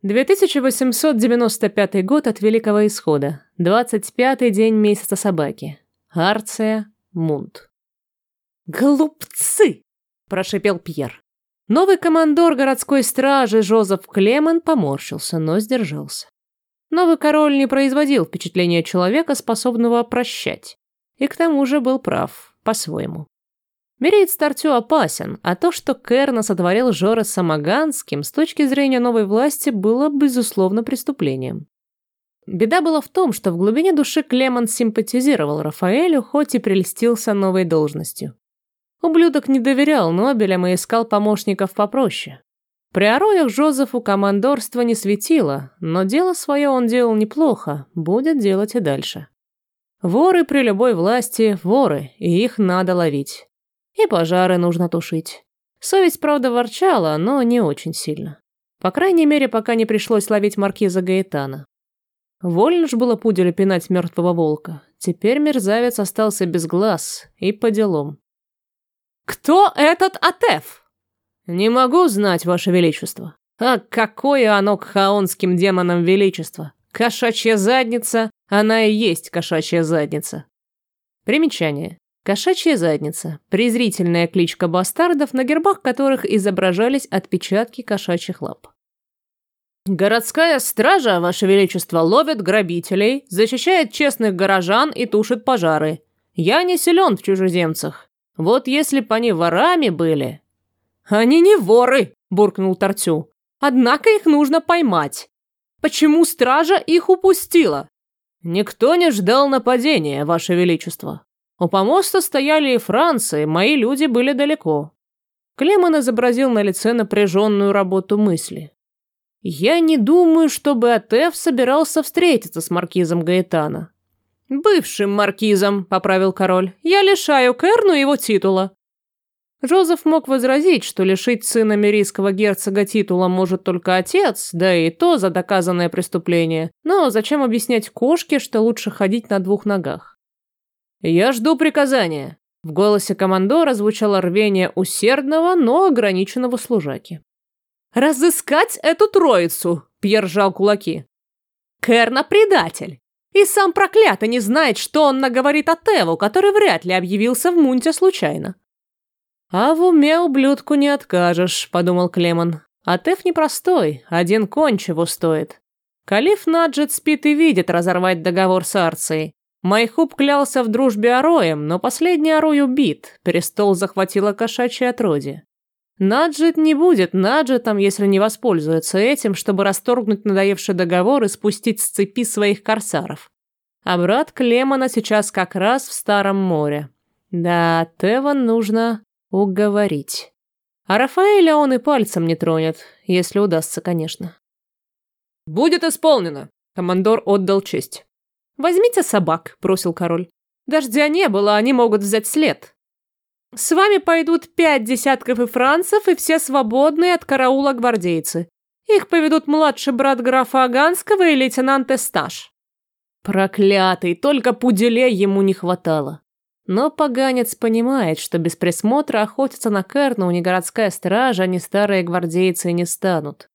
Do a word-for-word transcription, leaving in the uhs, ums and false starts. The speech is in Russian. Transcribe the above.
две тысячи восемьсот девяносто пятый год от Великого Исхода. двадцать пятый день месяца собаки. Арция, Мунт. «Глупцы!» – прошипел Пьер. Новый командор городской стражи Жозеф Клеман поморщился, но сдержался. Новый король не производил впечатления человека, способного прощать. И к тому же был прав, по-своему. Миреец Тартю опасен, а то, что Керна сотворил Жорес Самоганским, с точки зрения новой власти, было, безусловно, преступлением. Беда была в том, что в глубине души Клеман симпатизировал Рафаэлю, хоть и прельстился новой должностью. Ублюдок не доверял Нобелям и искал помощников попроще. При Ароях Жозефу командорство не светило, но дело свое он делал неплохо, будет делать и дальше. Воры при любой власти – воры, и их надо ловить. И пожары нужно тушить. Совесть, правда, ворчала, но не очень сильно. По крайней мере, пока не пришлось ловить маркиза Гаэтана. Вольно ж было пуделю пинать мертвого волка. Теперь мерзавец остался без глаз и по делам. «Кто этот Атеф?» «Не могу знать, Ваше Величество». «А какое оно к хаонским демонам величество? Кошачья задница, она и есть кошачья задница». Примечание. Кошачья задница – презрительная кличка бастардов, на гербах которых изображались отпечатки кошачьих лап. «Городская стража, Ваше Величество, ловит грабителей, защищает честных горожан и тушит пожары. Я не силен в чужеземцах. Вот если б они ворами были...» «Они не воры!» – буркнул Тартю. «Однако их нужно поймать. Почему стража их упустила?» «Никто не ждал нападения, Ваше Величество. У помоста стояли и францы, мои люди были далеко». Клеман изобразил на лице напряженную работу мысли. «Я не думаю, чтобы Атеф собирался встретиться с маркизом Гаэтана». «Бывшим маркизом», — поправил король. «Я лишаю Керну его титула». Жозеф мог возразить, что лишить сына мирийского герцога титула может только отец, да и то за доказанное преступление. Но зачем объяснять кошке, что лучше ходить на двух ногах? «Я жду приказания». В голосе командора звучало рвение усердного, но ограниченного служаки. «Разыскать эту троицу!» – Пьер сжал кулаки. «Керна предатель! И сам проклятый не знает, что он наговорит Атеву, который вряд ли объявился в Мунте случайно». «А в уме ублюдку не откажешь», – подумал Клеман. «Атев непростой, один конь чего стоит. Калиф Наджет спит и видит разорвать договор с Арцией. Майхуб клялся в дружбе Ароем, но последний Арой убит, престол захватило кошачье отродье. Наджет не будет Наджетом, если не воспользуется этим, чтобы расторгнуть надоевший договор и спустить с цепи своих корсаров. А брат Клемана сейчас как раз в Старом море. Да, Тева нужно уговорить. А Рафаэля он и пальцем не тронет, если удастся, конечно». «Будет исполнено», — командор отдал честь. «Возьмите собак», — бросил король. «Дождя не было, они могут взять след. С вами пойдут пять десятков и францев, и все свободные от караула гвардейцы. Их поведут младший брат графа Аганского и лейтенант Эсташ». Проклятый, только пуделей ему не хватало. Но поганец понимает, что без присмотра охотиться на Керну ни городская стража, ни старые гвардейцы не станут.